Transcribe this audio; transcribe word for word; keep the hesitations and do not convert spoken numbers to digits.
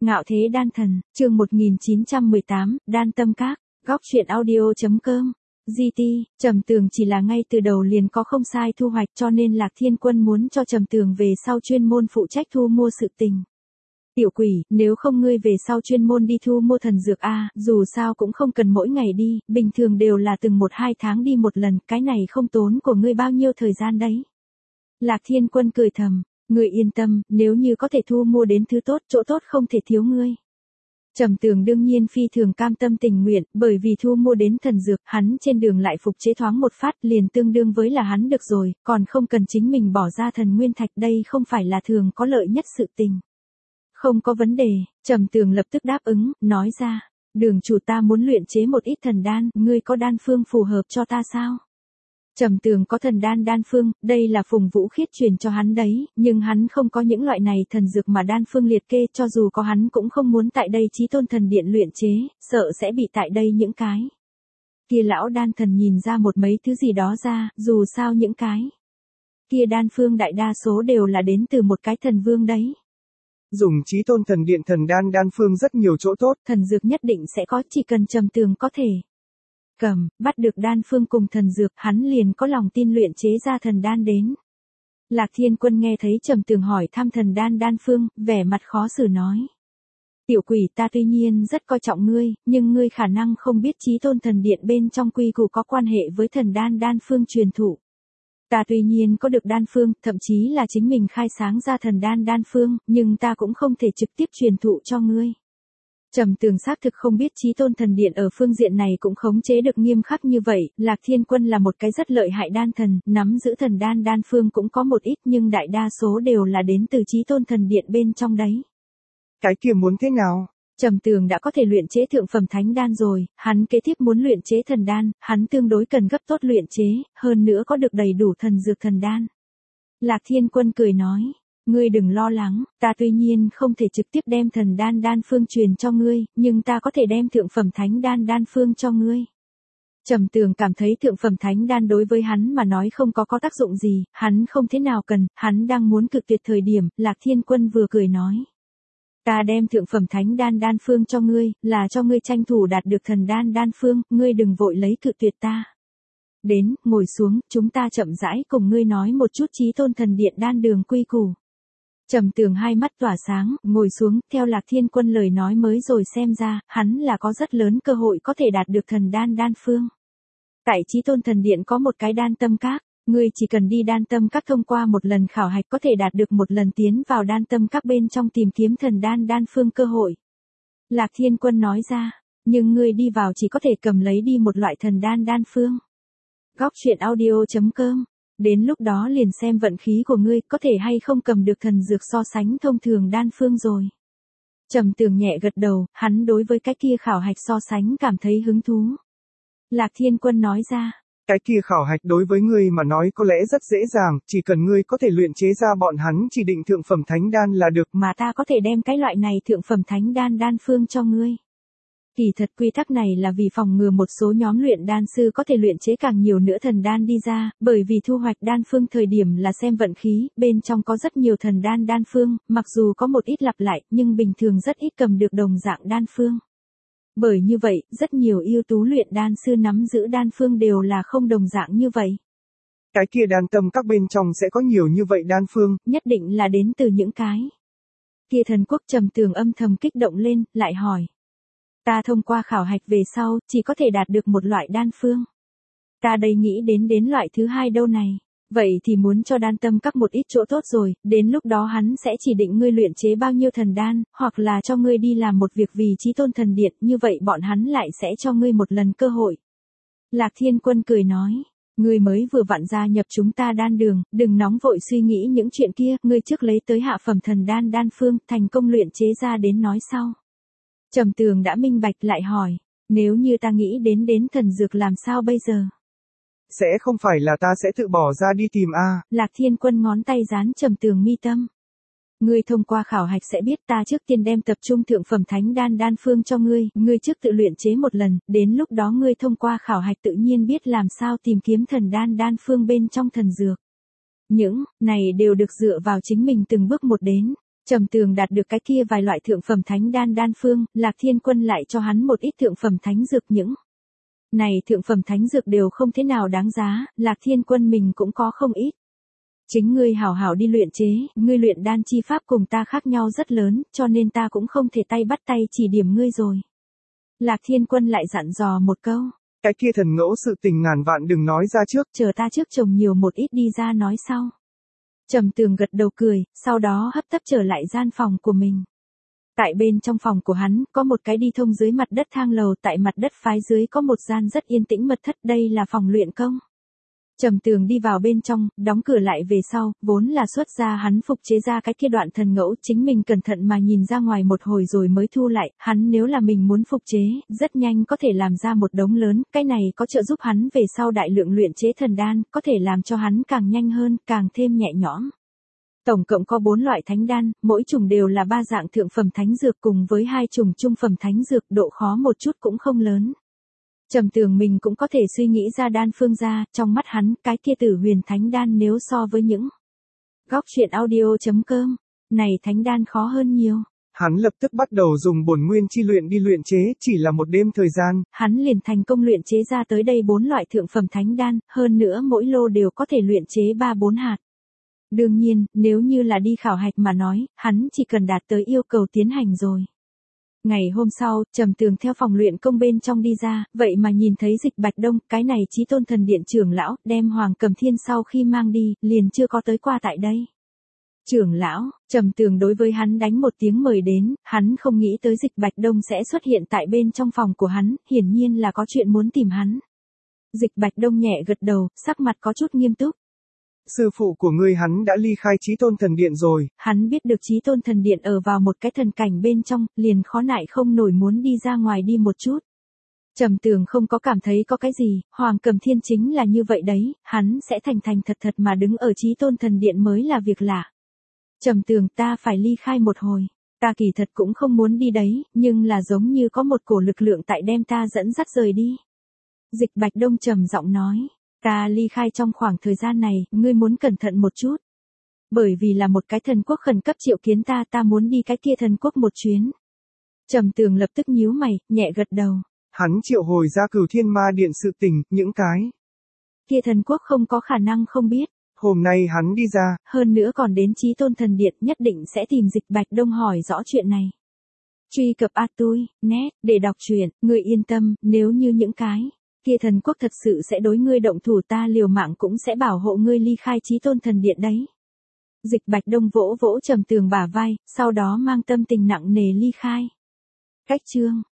Ngạo thế đan thần, chương một nghìn chín trăm mười tám, Đan Tâm Các, góc truyện audio.com. giê tê, Trầm Tường chỉ là ngay từ đầu liền có không sai thu hoạch cho nên Lạc Thiên Quân muốn cho Trầm Tường về sau chuyên môn phụ trách thu mua sự tình. Tiểu quỷ, nếu không ngươi về sau chuyên môn đi thu mua thần dược a, dù sao cũng không cần mỗi ngày đi, bình thường đều là từng một hai tháng đi một lần, cái này không tốn của ngươi bao nhiêu thời gian đấy. Lạc Thiên Quân cười thầm, ngươi yên tâm, nếu như có thể thu mua đến thứ tốt, chỗ tốt không thể thiếu ngươi. Trầm Tường đương nhiên phi thường cam tâm tình nguyện, bởi vì thu mua đến thần dược, hắn trên đường lại phục chế thoáng một phát liền tương đương với là hắn được rồi, còn không cần chính mình bỏ ra thần nguyên thạch, đây không phải là thường có lợi nhất sự tình. Không có vấn đề, Trầm Tường lập tức đáp ứng, nói ra, đường chủ ta muốn luyện chế một ít thần đan, ngươi có đan phương phù hợp cho ta sao? Trầm Tường có thần đan đan phương, đây là Phùng Vũ Khiết truyền cho hắn đấy, nhưng hắn không có những loại này thần dược mà đan phương liệt kê, cho dù có hắn cũng không muốn tại đây Chí Tôn Thần Điện luyện chế, sợ sẽ bị tại đây những cái. Kia lão đan thần nhìn ra một mấy thứ gì đó ra, dù sao những cái. Kia đan phương đại đa số đều là đến từ một cái thần vương đấy. Dùng Chí Tôn Thần Điện thần đan đan phương rất nhiều chỗ tốt, thần dược nhất định sẽ có, chỉ cần Trầm Tường có thể cầm, bắt được đan phương cùng thần dược, hắn liền có lòng tin luyện chế ra thần đan đến. Lạc Thiên Quân nghe thấy Trầm Tường hỏi thăm thần đan đan phương, vẻ mặt khó xử nói. Tiểu quỷ, ta tuy nhiên rất coi trọng ngươi, nhưng ngươi khả năng không biết Chí Tôn Thần Điện bên trong quy củ có quan hệ với thần đan đan phương truyền thụ. Ta tuy nhiên có được đan phương, thậm chí là chính mình khai sáng ra thần đan đan phương, nhưng ta cũng không thể trực tiếp truyền thụ cho ngươi. Trầm Tường xác thực không biết Chí Tôn Thần Điện ở phương diện này cũng khống chế được nghiêm khắc như vậy, Lạc Thiên Quân là một cái rất lợi hại đan thần, nắm giữ thần đan đan phương cũng có một ít nhưng đại đa số đều là đến từ Chí Tôn Thần Điện bên trong đấy. Cái kia muốn thế nào? Trầm Tường đã có thể luyện chế thượng phẩm thánh đan rồi, hắn kế tiếp muốn luyện chế thần đan, hắn tương đối cần gấp tốt luyện chế, hơn nữa có được đầy đủ thần dược thần đan. Lạc Thiên Quân cười nói. Ngươi đừng lo lắng, ta tuy nhiên không thể trực tiếp đem thần đan đan phương truyền cho ngươi, nhưng ta có thể đem thượng phẩm thánh đan đan phương cho ngươi. Trầm Tường cảm thấy thượng phẩm thánh đan đối với hắn mà nói không có có tác dụng gì, hắn không thế nào cần, hắn đang muốn cực tuyệt thời điểm, Lạc Thiên Quân vừa cười nói. Ta đem thượng phẩm thánh đan đan phương cho ngươi, là cho ngươi tranh thủ đạt được thần đan đan phương, ngươi đừng vội lấy cự tuyệt ta. Đến, ngồi xuống, chúng ta chậm rãi cùng ngươi nói một chút Chí Tôn Thần Điện đan đường quy củ. Trầm Tường hai mắt tỏa sáng, ngồi xuống, theo Lạc Thiên Quân lời nói mới rồi xem ra, hắn là có rất lớn cơ hội có thể đạt được thần đan đan phương. Tại Chí Tôn Thần Điện có một cái đan tâm các, ngươi chỉ cần đi đan tâm các thông qua một lần khảo hạch có thể đạt được một lần tiến vào đan tâm các bên trong tìm kiếm thần đan đan phương cơ hội. Lạc Thiên Quân nói ra, nhưng ngươi đi vào chỉ có thể cầm lấy đi một loại thần đan đan phương. Góc truyện audio.com. Đến lúc đó liền xem vận khí của ngươi có thể hay không cầm được thần dược so sánh thông thường đan phương rồi. Trầm Tường nhẹ gật đầu, hắn đối với cái kia khảo hạch so sánh cảm thấy hứng thú. Lạc Thiên Quân nói ra. Cái kia khảo hạch đối với ngươi mà nói có lẽ rất dễ dàng, chỉ cần ngươi có thể luyện chế ra bọn hắn chỉ định thượng phẩm thánh đan là được. Mà ta có thể đem cái loại này thượng phẩm thánh đan đan phương cho ngươi. Kỳ thật quy tắc này là vì phòng ngừa một số nhóm luyện đan sư có thể luyện chế càng nhiều nữa thần đan đi ra, bởi vì thu hoạch đan phương thời điểm là xem vận khí, bên trong có rất nhiều thần đan đan phương, mặc dù có một ít lặp lại, nhưng bình thường rất ít cầm được đồng dạng đan phương. Bởi như vậy, rất nhiều ưu tú luyện đan sư nắm giữ đan phương đều là không đồng dạng như vậy. Cái kia đan tâm các bên trong sẽ có nhiều như vậy đan phương, nhất định là đến từ những cái. Kia thần quốc. Trầm Tường âm thầm kích động lên, lại hỏi. Ta thông qua khảo hạch về sau, chỉ có thể đạt được một loại đan phương. Ta đây nghĩ đến đến loại thứ hai đâu này. Vậy thì muốn cho đan tâm các một ít chỗ tốt rồi, đến lúc đó hắn sẽ chỉ định ngươi luyện chế bao nhiêu thần đan, hoặc là cho ngươi đi làm một việc vì Chí Tôn Thần Điện, như vậy bọn hắn lại sẽ cho ngươi một lần cơ hội. Lạc Thiên Quân cười nói, ngươi mới vừa vặn gia nhập chúng ta đan đường, đừng nóng vội suy nghĩ những chuyện kia, ngươi trước lấy tới hạ phẩm thần đan đan phương, thành công luyện chế ra đến nói sau. Trầm Tường đã minh bạch lại hỏi, nếu như ta nghĩ đến đến thần dược làm sao bây giờ? Sẽ không phải là ta sẽ tự bỏ ra đi tìm a? Lạc Thiên Quân ngón tay dán Trầm Tường mi tâm. Ngươi thông qua khảo hạch sẽ biết ta trước tiên đem tập trung thượng phẩm thánh đan đan phương cho ngươi, ngươi trước tự luyện chế một lần, đến lúc đó ngươi thông qua khảo hạch tự nhiên biết làm sao tìm kiếm thần đan đan phương bên trong thần dược. Những này đều được dựa vào chính mình từng bước một đến. Trầm Tường đạt được cái kia vài loại thượng phẩm thánh đan đan phương, Lạc Thiên Quân lại cho hắn một ít thượng phẩm thánh dược những. Này thượng phẩm thánh dược đều không thế nào đáng giá, Lạc Thiên Quân mình cũng có không ít. Chính ngươi hảo hảo đi luyện chế, ngươi luyện đan chi pháp cùng ta khác nhau rất lớn, cho nên ta cũng không thể tay bắt tay chỉ điểm ngươi rồi. Lạc Thiên Quân lại dặn dò một câu. Cái kia thần ngẫu sự tình ngàn vạn đừng nói ra trước. Chờ ta trước trồng nhiều một ít đi ra nói sau. Trầm Tường gật đầu cười, sau đó hấp tấp trở lại gian phòng của mình. Tại bên trong phòng của hắn, có một cái đi thông dưới mặt đất thang lầu, tại mặt đất phái dưới có một gian rất yên tĩnh mật thất, đây là phòng luyện công. Trầm Tường đi vào bên trong, đóng cửa lại về sau, vốn là xuất ra hắn phục chế ra cái kia đoạn thần ngẫu, chính mình cẩn thận mà nhìn ra ngoài một hồi rồi mới thu lại, hắn nếu là mình muốn phục chế, rất nhanh có thể làm ra một đống lớn, cái này có trợ giúp hắn về sau đại lượng luyện chế thần đan, có thể làm cho hắn càng nhanh hơn, càng thêm nhẹ nhõm. Tổng cộng có bốn loại thánh đan, mỗi chủng đều là ba dạng thượng phẩm thánh dược cùng với hai chủng trung phẩm thánh dược, độ khó một chút cũng không lớn. Trầm Tường mình cũng có thể suy nghĩ ra đan phương ra, trong mắt hắn, cái kia Tử Huyền thánh đan nếu so với những góc truyện audio chấm com, này thánh đan khó hơn nhiều. Hắn lập tức bắt đầu dùng bổn nguyên chi luyện đi luyện chế, chỉ là một đêm thời gian. Hắn liền thành công luyện chế ra tới đây bốn loại thượng phẩm thánh đan, hơn nữa mỗi lô đều có thể luyện chế ba bốn hạt. Đương nhiên, nếu như là đi khảo hạch mà nói, hắn chỉ cần đạt tới yêu cầu tiến hành rồi. Ngày hôm sau, Trầm Tường theo phòng luyện công bên trong đi ra, vậy mà nhìn thấy Dịch Bạch Đông, cái này Chí Tôn Thần Điện trưởng lão, đem Hoàng Cầm Thiên sau khi mang đi, liền chưa có tới qua tại đây. Trưởng lão, Trầm Tường đối với hắn đánh một tiếng mời đến, hắn không nghĩ tới Dịch Bạch Đông sẽ xuất hiện tại bên trong phòng của hắn, hiển nhiên là có chuyện muốn tìm hắn. Dịch Bạch Đông nhẹ gật đầu, sắc mặt có chút nghiêm túc. Sư phụ của ngươi hắn đã ly khai Chí Tôn Thần Điện rồi. Hắn biết được Chí Tôn Thần Điện ở vào một cái thần cảnh bên trong, liền khó nại không nổi muốn đi ra ngoài đi một chút. Trầm Tường không có cảm thấy có cái gì, Hoàng Cầm Thiên chính là như vậy đấy, hắn sẽ thành thành thật thật mà đứng ở Chí Tôn Thần Điện mới là việc lạ. Trầm Tường, ta phải ly khai một hồi, ta kỳ thật cũng không muốn đi đấy, nhưng là giống như có một cổ lực lượng tại đem ta dẫn dắt rời đi. Dịch Bạch Đông trầm giọng nói. Ta ly khai trong khoảng thời gian này, ngươi muốn cẩn thận một chút. Bởi vì là một cái thần quốc khẩn cấp triệu kiến ta, ta muốn đi cái kia thần quốc một chuyến. Trầm Tường lập tức nhíu mày, nhẹ gật đầu. Hắn triệu hồi ra Cửu Thiên Ma Điện sự tình, những cái kia thần quốc không có khả năng không biết. Hôm nay hắn đi ra, hơn nữa còn đến Chí Tôn Thần Điện, nhất định sẽ tìm Dịch Bạch Đông hỏi rõ chuyện này. Truy cập Atui, net, để đọc truyện, ngươi yên tâm, nếu như những cái kia thần quốc thật sự sẽ đối ngươi động thủ, ta liều mạng cũng sẽ bảo hộ ngươi ly khai Chí Tôn Thần Điện đấy. Dịch Bạch Đông vỗ vỗ Trầm Tường bả vai, sau đó mang tâm tình nặng nề ly khai. Cách chương